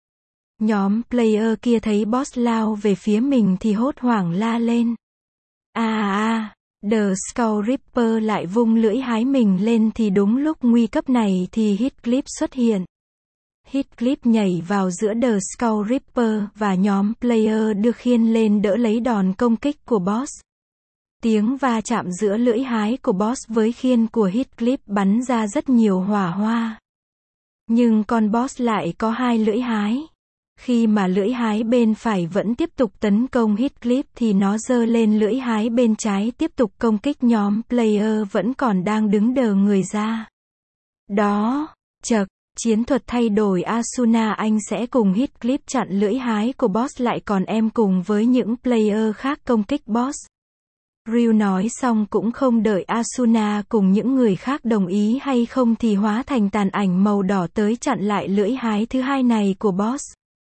Nhóm player kia thấy boss lao về phía mình thì hốt hoảng la lên. À à, The Skull Ripper lại vung lưỡi hái mình lên thì đúng lúc nguy cấp này thì Heathcliff xuất hiện. Heathcliff nhảy vào giữa The Skull Ripper và nhóm player đưa khiên lên đỡ lấy đòn công kích của boss. Tiếng va chạm giữa lưỡi hái của boss với khiên của Heathcliff bắn ra rất nhiều hỏa hoa. Nhưng con boss lại có hai lưỡi hái. Khi mà lưỡi hái bên phải vẫn tiếp tục tấn công Heathcliff thì nó giơ lên lưỡi hái bên trái tiếp tục công kích nhóm player vẫn còn đang đứng đờ người ra. Đó, chậc, chiến thuật thay đổi. Asuna, anh sẽ cùng Heathcliff chặn lưỡi hái của boss lại còn em cùng với những player khác công kích boss. Ryu nói xong cũng không đợi Asuna cùng những người khác đồng ý hay không thì hóa thành tàn ảnh màu đỏ tới chặn lại lưỡi hái thứ hai này của boss.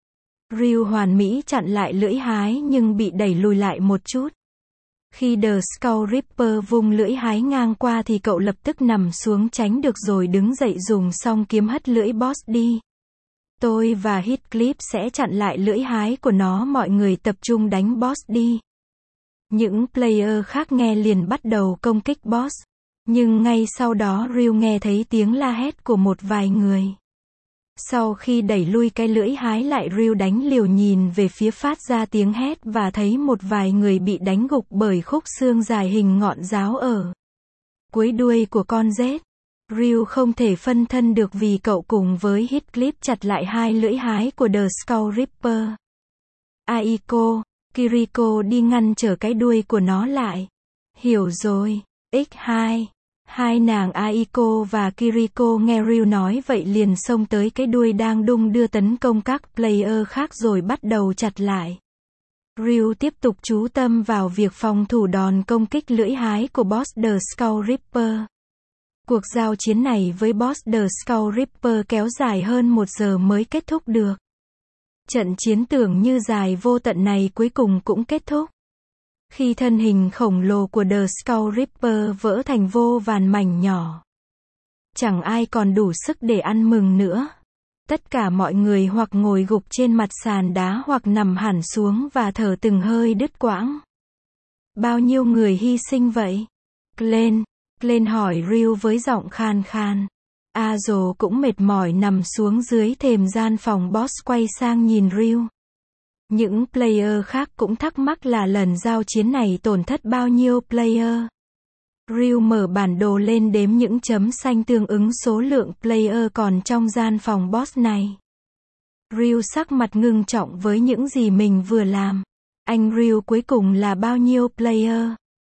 Ryu hoàn mỹ chặn lại lưỡi hái nhưng bị đẩy lùi lại một chút. Khi The Skull Ripper vung lưỡi hái ngang qua thì cậu lập tức nằm xuống tránh được rồi đứng dậy dùng song kiếm hất lưỡi boss đi. Tôi và Heathcliff sẽ chặn lại lưỡi hái của nó, mọi người tập trung đánh boss đi. Những player khác nghe liền bắt đầu công kích boss. Nhưng ngay sau đó Ryu nghe thấy tiếng la hét của một vài người. Sau khi đẩy lui cái lưỡi hái lại, Ryu đánh liều nhìn về phía phát ra tiếng hét và thấy một vài người bị đánh gục bởi khúc xương dài hình ngọn giáo ở cuối đuôi của con rết. Ryu không thể phân thân được vì cậu cùng với Heathcliff chặt lại hai lưỡi hái của The Skull Ripper. Aiko, Kiriko đi ngăn trở cái đuôi của nó lại. Hiểu rồi, ích hai. Hai nàng Aiko và Kiriko nghe Ryu nói vậy liền xông tới cái đuôi đang đung đưa tấn công các player khác rồi bắt đầu chặt lại. Ryu tiếp tục chú tâm vào việc phòng thủ đòn công kích lưỡi hái của boss The Skull Ripper. Cuộc giao chiến này với boss The Skull Ripper kéo dài hơn một giờ mới kết thúc được. Trận chiến tưởng như dài vô tận này cuối cùng cũng kết thúc. Khi thân hình khổng lồ của The Skull Ripper vỡ thành vô vàn mảnh nhỏ. Chẳng ai còn đủ sức để ăn mừng nữa. Tất cả mọi người hoặc ngồi gục trên mặt sàn đá hoặc nằm hẳn xuống và thở từng hơi đứt quãng. Bao nhiêu người hy sinh vậy? Glenn, Glenn hỏi Ryu với giọng khan khan. Azo cũng mệt mỏi nằm xuống dưới thềm gian phòng boss quay sang nhìn Ryu. Những player khác cũng thắc mắc là lần giao chiến này tổn thất bao nhiêu player. Ryu mở bản đồ lên đếm những chấm xanh tương ứng số lượng player còn trong gian phòng boss này. Ryu sắc mặt ngưng trọng với những gì mình vừa làm. Anh Ryu cuối cùng là bao nhiêu player?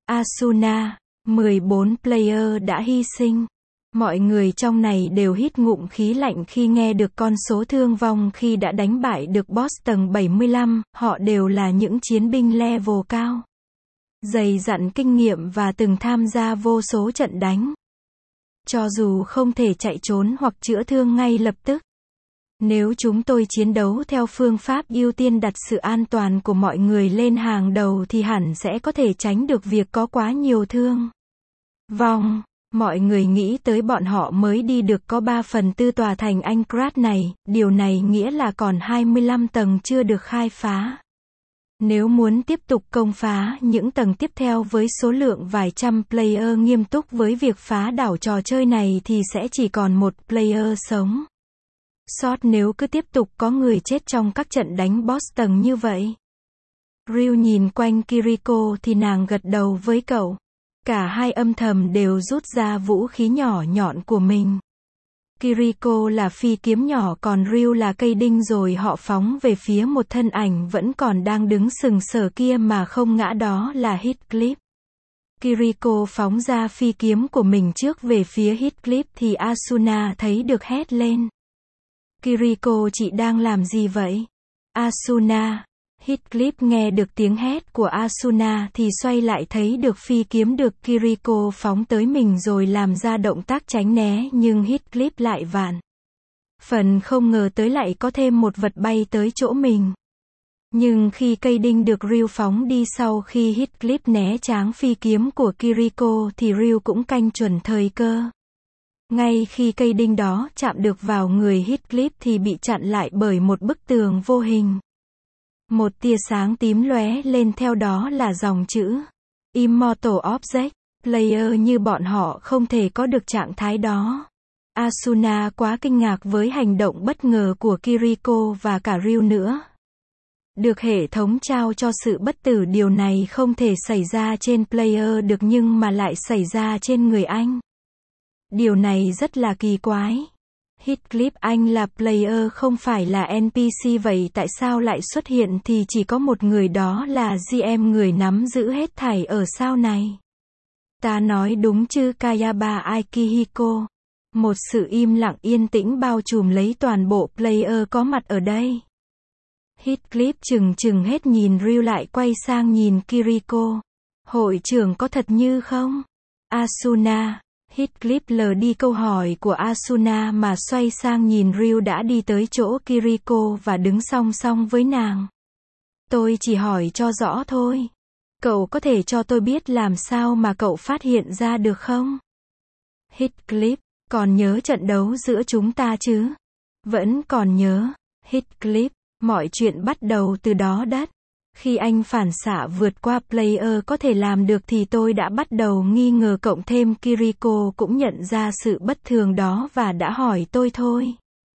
Asuna, mười bốn player đã hy sinh. Mọi người trong này đều hít ngụm khí lạnh khi nghe được con số thương vong khi đã đánh bại được boss tầng bảy mươi lăm, họ đều là những chiến binh level cao. Dày dặn kinh nghiệm và từng tham gia vô số trận đánh. Cho dù không thể chạy trốn hoặc chữa thương ngay lập tức. Nếu chúng tôi chiến đấu theo phương pháp ưu tiên đặt sự an toàn của mọi người lên hàng đầu thì hẳn sẽ có thể tránh được việc có quá nhiều thương vong. Mọi người nghĩ tới bọn họ mới đi được có ba phần tư tòa thành Anchorage này, điều này nghĩa là còn hai mươi lăm tầng chưa được khai phá. Nếu muốn tiếp tục công phá những tầng tiếp theo với số lượng vài trăm player nghiêm túc với việc phá đảo trò chơi này thì sẽ chỉ còn một player sống sót nếu cứ tiếp tục có người chết trong các trận đánh boss tầng như vậy. Ryu nhìn quanh Kiriko thì nàng gật đầu với cậu. Cả hai âm thầm đều rút ra vũ khí nhỏ nhọn của mình. Kiriko là phi kiếm nhỏ còn Ryu là cây đinh rồi họ phóng về phía một thân ảnh vẫn còn đang đứng sừng sờ kia mà không ngã, đó là Heathcliff. Kiriko phóng ra phi kiếm của mình trước về phía Heathcliff thì Asuna thấy được hét lên. Kiriko, chị đang làm gì vậy? Asuna. Heathcliff nghe được tiếng hét của Asuna thì xoay lại thấy được phi kiếm được Kiriko phóng tới mình rồi làm ra động tác tránh né, nhưng Heathcliff lại vạn phần không ngờ tới lại có thêm một vật bay tới chỗ mình. Nhưng khi cây đinh được Ryu phóng đi sau khi Heathcliff né tráng phi kiếm của Kiriko thì Ryu cũng canh chuẩn thời cơ. Ngay khi cây đinh đó chạm được vào người Heathcliff thì bị chặn lại bởi một bức tường vô hình. Một tia sáng tím lóe lên, theo đó là dòng chữ Immortal Object. Player như bọn họ không thể có được trạng thái đó. Asuna quá kinh ngạc với hành động bất ngờ của Kiriko và cả Ryu nữa. Được hệ thống trao cho sự bất tử, điều này không thể xảy ra trên player được nhưng mà lại xảy ra trên người anh. Điều này rất là kỳ quái. Heathcliff, anh là player không phải là en pê xê, vậy tại sao lại xuất hiện thì chỉ có một người, đó là giê em, người nắm giữ hết thảy ở sao này? Ta nói đúng chứ Kayaba Akihiko? Một sự im lặng yên tĩnh bao trùm lấy toàn bộ player có mặt ở đây. Heathcliff chừng chừng hết nhìn Ryu lại quay sang nhìn Kiriko. Hội trưởng có thật như không? Asuna. Heathcliff lờ đi câu hỏi của Asuna mà xoay sang nhìn Ryu đã đi tới chỗ Kiriko và đứng song song với nàng. Tôi chỉ hỏi cho rõ thôi. Cậu có thể cho tôi biết làm sao mà cậu phát hiện ra được không? Heathcliff, còn nhớ trận đấu giữa chúng ta chứ? Vẫn còn nhớ. Heathcliff, mọi chuyện bắt đầu từ đó đất. Khi anh phản xạ vượt qua player có thể làm được thì tôi đã bắt đầu nghi ngờ, cộng thêm Kiriko cũng nhận ra sự bất thường đó và đã hỏi tôi thôi.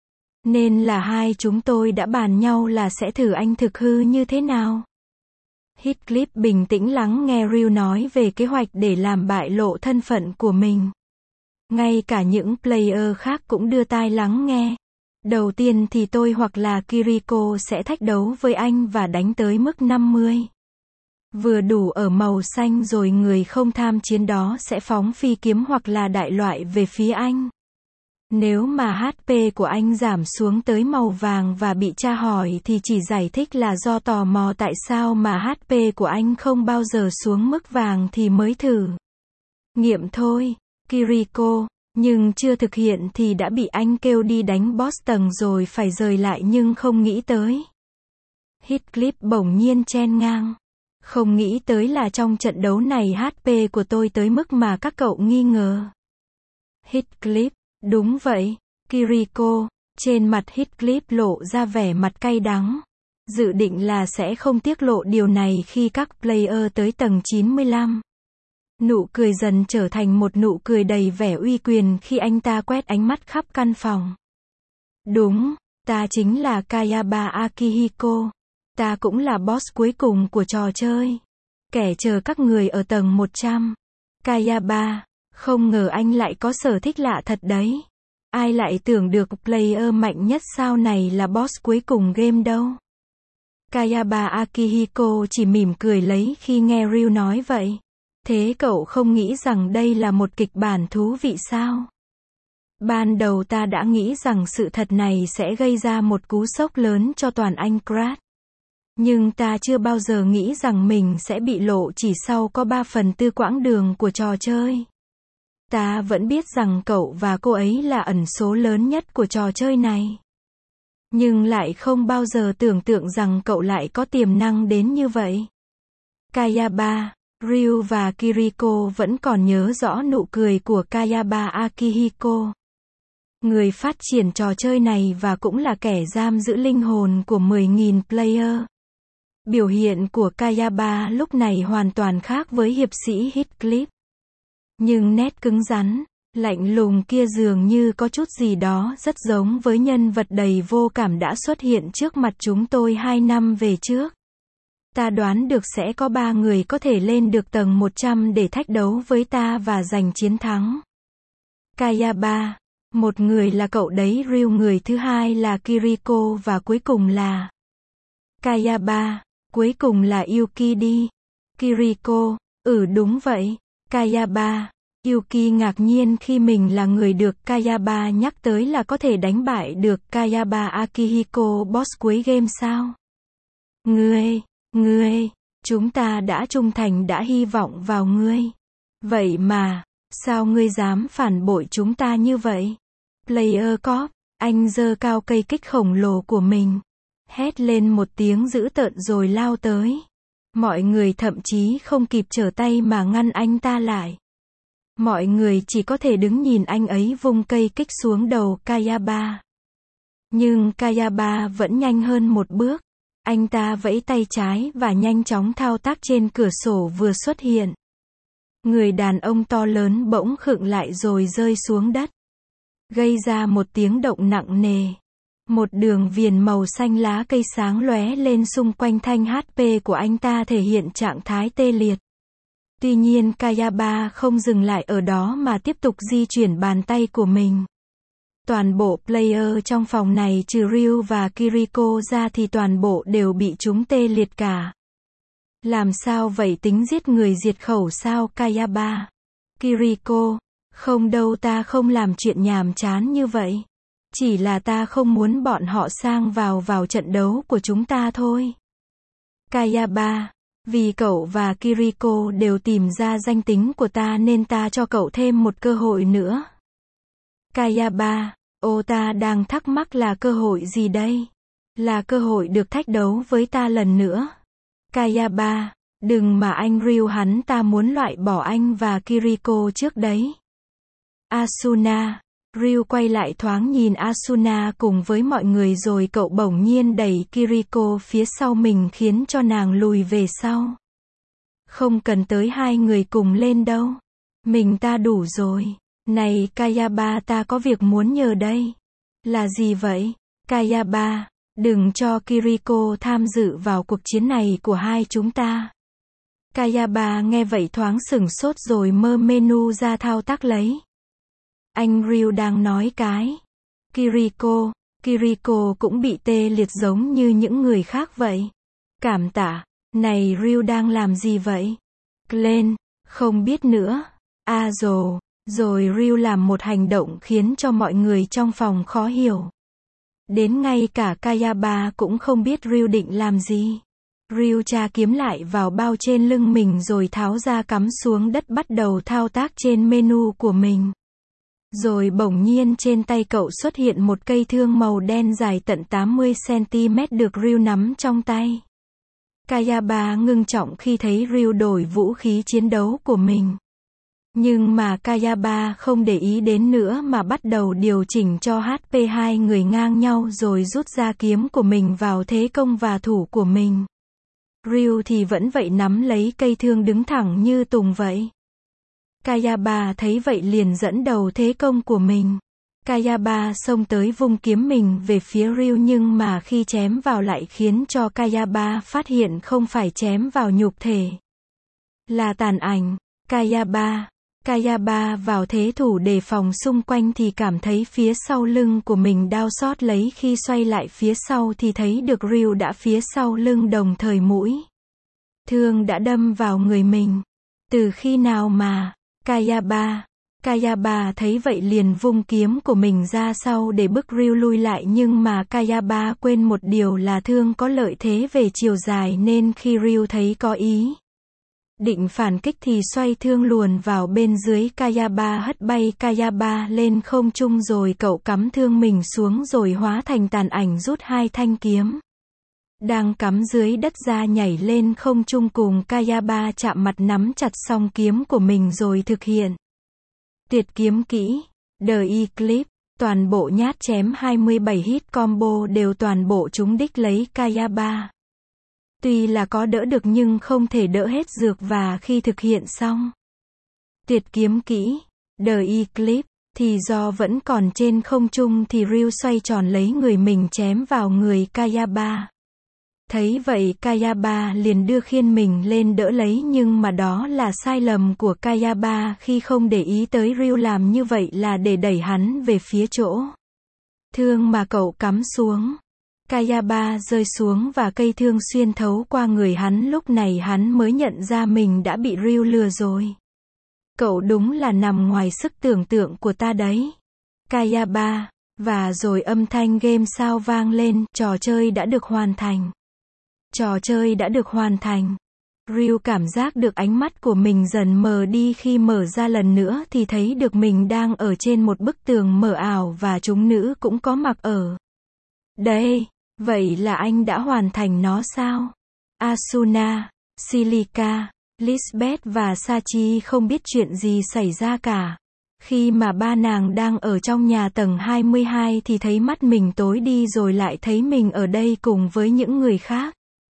Nên là hai chúng tôi đã bàn nhau là sẽ thử anh thực hư như thế nào. Heathcliff bình tĩnh lắng nghe Ryu nói về kế hoạch để làm bại lộ thân phận của mình. Ngay cả những player khác cũng đưa tai lắng nghe. Đầu tiên thì tôi hoặc là Kiriko sẽ thách đấu với anh và đánh tới mức năm mươi. Vừa đủ ở màu xanh rồi người không tham chiến đó sẽ phóng phi kiếm hoặc là đại loại về phía anh. Nếu mà hát pê của anh giảm xuống tới màu vàng và bị tra hỏi thì chỉ giải thích là do tò mò tại sao mà hát pê của anh không bao giờ xuống mức vàng thì mới thử nghiệm thôi. Kiriko, nhưng chưa thực hiện thì đã bị anh kêu đi đánh boss tầng rồi phải rời lại nhưng không nghĩ tới. Heathcliff bỗng nhiên chen ngang. Không nghĩ tới là trong trận đấu này hát pê của tôi tới mức mà các cậu nghi ngờ. Heathcliff, đúng vậy, Kiriko, trên mặt Heathcliff lộ ra vẻ mặt cay đắng. Dự định là sẽ không tiết lộ điều này khi các player tới tầng chín mươi lăm. Nụ cười dần trở thành một nụ cười đầy vẻ uy quyền khi anh ta quét ánh mắt khắp căn phòng. Đúng, ta chính là Kayaba Akihiko. Ta cũng là boss cuối cùng của trò chơi. Kẻ chờ các người ở tầng một trăm. Kayaba, không ngờ anh lại có sở thích lạ thật đấy. Ai lại tưởng được player mạnh nhất sao này là boss cuối cùng game đâu. Kayaba Akihiko chỉ mỉm cười lấy khi nghe Ryu nói vậy. Thế cậu không nghĩ rằng đây là một kịch bản thú vị sao? Ban đầu ta đã nghĩ rằng sự thật này sẽ gây ra một cú sốc lớn cho toàn anh Krat. Nhưng ta chưa bao giờ nghĩ rằng mình sẽ bị lộ chỉ sau có ba phần tư quãng đường của trò chơi. Ta vẫn biết rằng cậu và cô ấy là ẩn số lớn nhất của trò chơi này. Nhưng lại không bao giờ tưởng tượng rằng cậu lại có tiềm năng đến như vậy. Kayaba, Ryu và Kiriko vẫn còn nhớ rõ nụ cười của Kayaba Akihiko. Người phát triển trò chơi này và cũng là kẻ giam giữ linh hồn của mười nghìn player. Biểu hiện của Kayaba lúc này hoàn toàn khác với hiệp sĩ Heathcliff. Nhưng nét cứng rắn, lạnh lùng kia dường như có chút gì đó rất giống với nhân vật đầy vô cảm đã xuất hiện trước mặt chúng tôi hai năm về trước. Ta đoán được sẽ có ba người có thể lên được tầng một trăm để thách đấu với ta và giành chiến thắng. Kayaba, một người là cậu đấy, Ryu người thứ hai là Kiriko và cuối cùng là Kayaba, cuối cùng là Yuki đi. Kiriko, ừ đúng vậy, Kayaba. Yuki ngạc nhiên khi mình là người được Kayaba nhắc tới là có thể đánh bại được Kayaba Akihiko boss cuối game sao? Ngươi, ngươi, chúng ta đã trung thành đã hy vọng vào ngươi. Vậy mà, sao ngươi dám phản bội chúng ta như vậy? Player Corp, anh giơ cao cây kích khổng lồ của mình. Hét lên một tiếng dữ tợn rồi lao tới. Mọi người thậm chí không kịp trở tay mà ngăn anh ta lại. Mọi người chỉ có thể đứng nhìn anh ấy vung cây kích xuống đầu Kayaba. Nhưng Kayaba vẫn nhanh hơn một bước. Anh ta vẫy tay trái và nhanh chóng thao tác trên cửa sổ vừa xuất hiện. Người đàn ông to lớn bỗng khựng lại rồi rơi xuống đất. Gây ra một tiếng động nặng nề. Một đường viền màu xanh lá cây sáng lóe lên xung quanh thanh hát pê của anh ta thể hiện trạng thái tê liệt. Tuy nhiên Kayaba không dừng lại ở đó mà tiếp tục di chuyển bàn tay của mình. Toàn bộ player trong phòng này trừ Ryu và Kiriko ra thì toàn bộ đều bị chúng tê liệt cả. Làm sao vậy, tính giết người diệt khẩu sao Kayaba? Kiriko, không đâu, ta không làm chuyện nhàm chán như vậy. Chỉ là ta không muốn bọn họ sang vào vào trận đấu của chúng ta thôi. Kayaba, vì cậu và Kiriko đều tìm ra danh tính của ta nên ta cho cậu thêm một cơ hội nữa. Kayaba, ô ta đang thắc mắc là cơ hội gì đây? Là cơ hội được thách đấu với ta lần nữa. Kayaba, đừng mà anh Ryu hắn ta muốn loại bỏ anh và Kiriko trước đấy. Asuna, Ryu quay lại thoáng nhìn Asuna cùng với mọi người rồi cậu bỗng nhiên đẩy Kiriko phía sau mình khiến cho nàng lùi về sau. Không cần tới hai người cùng lên đâu. Mình ta đủ rồi. Này Kayaba, ta có việc muốn nhờ đây. Là gì vậy? Kayaba, đừng cho Kiriko tham dự vào cuộc chiến này của hai chúng ta. Kayaba nghe vậy thoáng sửng sốt rồi mơ menu ra thao tác lấy. Anh Ryu đang nói cái. Kiriko, Kiriko cũng bị tê liệt giống như những người khác vậy. Cảm tạ. Này Ryu đang làm gì vậy? Glenn, không biết nữa. À rồi, rồi Ryu làm một hành động khiến cho mọi người trong phòng khó hiểu. Đến ngay cả Kayaba cũng không biết Ryu định làm gì. Ryu tra kiếm lại vào bao trên lưng mình rồi tháo ra cắm xuống đất bắt đầu thao tác trên menu của mình. Rồi bỗng nhiên trên tay cậu xuất hiện một cây thương màu đen dài tận tám mươi xăng ti mét được Ryu nắm trong tay. Kayaba ngưng trọng khi thấy Ryu đổi vũ khí chiến đấu của mình. Nhưng mà Kayaba không để ý đến nữa mà bắt đầu điều chỉnh cho hát pê hai người ngang nhau rồi rút ra kiếm của mình vào thế công và thủ của mình. Ryu thì vẫn vậy nắm lấy cây thương đứng thẳng như tùng vậy. Kayaba thấy vậy liền dẫn đầu thế công của mình. Kayaba xông tới vung kiếm mình về phía Ryu nhưng mà khi chém vào lại khiến cho Kayaba phát hiện không phải chém vào nhục thể, là tàn ảnh. Kayaba, Kayaba vào thế thủ đề phòng xung quanh thì cảm thấy phía sau lưng của mình đau xót lấy khi xoay lại phía sau thì thấy được Ryu đã phía sau lưng đồng thời mũi thương đã đâm vào người mình. Từ khi nào mà, Kayaba, Kayaba thấy vậy liền vung kiếm của mình ra sau để bức Ryu lui lại nhưng mà Kayaba quên một điều là thương có lợi thế về chiều dài nên khi Ryu thấy có ý định phản kích thì xoay thương luồn vào bên dưới Kayaba hất bay Kayaba lên không trung rồi cậu cắm thương mình xuống rồi hóa thành tàn ảnh rút hai thanh kiếm đang cắm dưới đất ra nhảy lên không trung cùng Kayaba chạm mặt nắm chặt song kiếm của mình rồi thực hiện tuyệt kiếm kỹ, The Eclipse, toàn bộ nhát chém hai mươi bảy hit combo đều toàn bộ trúng đích lấy Kayaba. Tuy là có đỡ được nhưng không thể đỡ hết dược và khi thực hiện xong tuyệt kiếm kỹ, The Eclipse, thì do vẫn còn trên không trung thì Ryu xoay tròn lấy người mình chém vào người Kayaba. Thấy vậy Kayaba liền đưa khiên mình lên đỡ lấy nhưng mà đó là sai lầm của Kayaba khi không để ý tới Ryu làm như vậy là để đẩy hắn về phía chỗ thương mà cậu cắm xuống. Kayaba rơi xuống và cây thương xuyên thấu qua người hắn, lúc này hắn mới nhận ra mình đã bị Ryu lừa rồi. Cậu đúng là nằm ngoài sức tưởng tượng của ta đấy. Kayaba, và rồi âm thanh game sound vang lên, trò chơi đã được hoàn thành. Trò chơi đã được hoàn thành. Ryu cảm giác được ánh mắt của mình dần mờ đi khi mở ra lần nữa thì thấy được mình đang ở trên một bức tường mờ ảo và chúng nữ cũng có mặt ở đây. Vậy là anh đã hoàn thành nó sao? Asuna, Silica, Lisbeth và Sachi không biết chuyện gì xảy ra cả. Khi mà ba nàng đang ở trong nhà tầng hai mươi hai thì thấy mắt mình tối đi rồi lại thấy mình ở đây cùng với những người khác.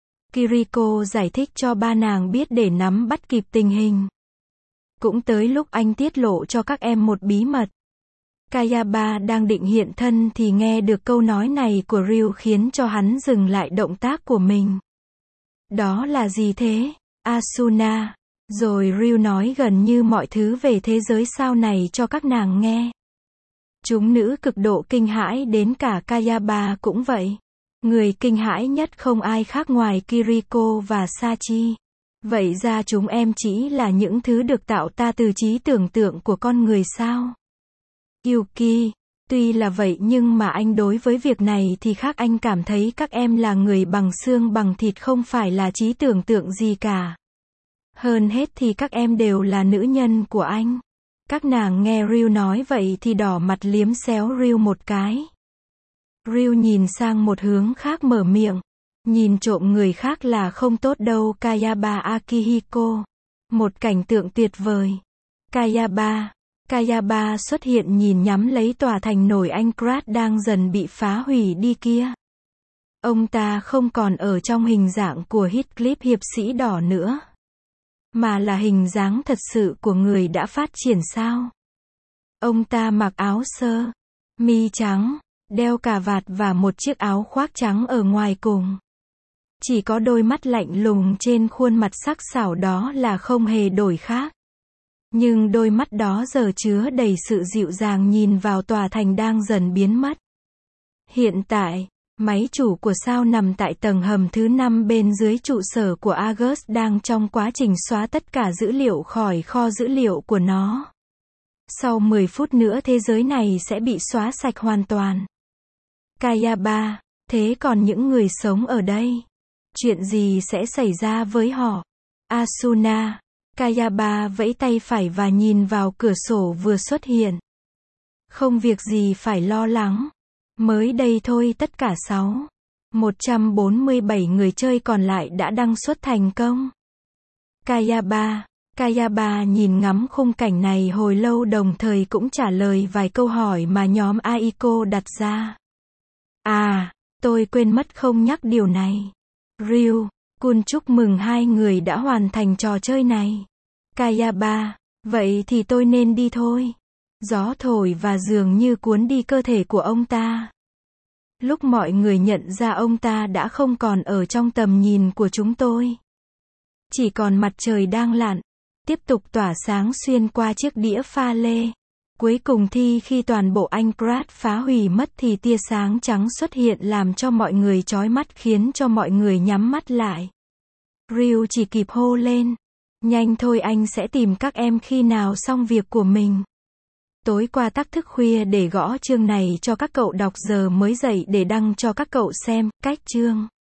Kiriko giải thích cho ba nàng biết để nắm bắt kịp tình hình. Cũng tới lúc anh tiết lộ cho các em một bí mật. Kayaba đang định hiện thân thì nghe được câu nói này của Ryu khiến cho hắn dừng lại động tác của mình. Đó là gì thế, Asuna? Rồi Ryu nói gần như mọi thứ về thế giới sau này cho các nàng nghe. Chúng nữ cực độ kinh hãi, đến cả Kayaba cũng vậy. Người kinh hãi nhất không ai khác ngoài Kiriko và Sachi. Vậy ra chúng em chỉ là những thứ được tạo ra từ trí tưởng tượng của con người sao? Yuki, tuy là vậy nhưng mà anh đối với việc này thì khác, anh cảm thấy các em là người bằng xương bằng thịt, không phải là trí tưởng tượng gì cả. Hơn hết thì các em đều là nữ nhân của anh. Các nàng nghe Ryu nói vậy thì đỏ mặt liếm xéo Ryu một cái. Ryu nhìn sang một hướng khác mở miệng. Nhìn trộm người khác là không tốt đâu Kayaba Akihiko. Một cảnh tượng tuyệt vời. Kayaba. Kayaba xuất hiện nhìn nhắm lấy tòa thành nổi Aincrad đang dần bị phá hủy đi kia. Ông ta không còn ở trong hình dạng của Heathcliff hiệp sĩ đỏ nữa, mà là hình dáng thật sự của người đã phát triển sao. Ông ta mặc áo sơ mi trắng, đeo cà vạt và một chiếc áo khoác trắng ở ngoài cùng. Chỉ có đôi mắt lạnh lùng trên khuôn mặt sắc sảo đó là không hề đổi khác. Nhưng đôi mắt đó giờ chứa đầy sự dịu dàng nhìn vào tòa thành đang dần biến mất. Hiện tại, máy chủ của sao nằm tại tầng hầm thứ năm bên dưới trụ sở của Argus đang trong quá trình xóa tất cả dữ liệu khỏi kho dữ liệu của nó. Sau mười phút nữa thế giới này sẽ bị xóa sạch hoàn toàn. Kayaba, thế còn những người sống ở đây? Chuyện gì sẽ xảy ra với họ? Asuna. Kayaba vẫy tay phải và nhìn vào cửa sổ vừa xuất hiện. Không việc gì phải lo lắng. Mới đây thôi tất cả sáu một trăm bốn mươi bảy người chơi còn lại đã đăng xuất thành công. Kayaba. Kayaba nhìn ngắm khung cảnh này hồi lâu đồng thời cũng trả lời vài câu hỏi mà nhóm Aiko đặt ra. À, tôi quên mất không nhắc điều này. Ryu, Kun chúc mừng hai người đã hoàn thành trò chơi này. Kayaba, vậy thì tôi nên đi thôi. Gió thổi và dường như cuốn đi cơ thể của ông ta. Lúc mọi người nhận ra ông ta đã không còn ở trong tầm nhìn của chúng tôi. Chỉ còn mặt trời đang lặn, tiếp tục tỏa sáng xuyên qua chiếc đĩa pha lê. Cuối cùng thì khi toàn bộ anh Crash phá hủy mất thì tia sáng trắng xuất hiện làm cho mọi người chói mắt khiến cho mọi người nhắm mắt lại. Ryu chỉ kịp hô lên. Nhanh thôi, anh sẽ tìm các em khi nào xong việc của mình. Tối qua tắc thức khuya để gõ chương này cho các cậu đọc giờ mới dậy để đăng cho các cậu xem. Cách chương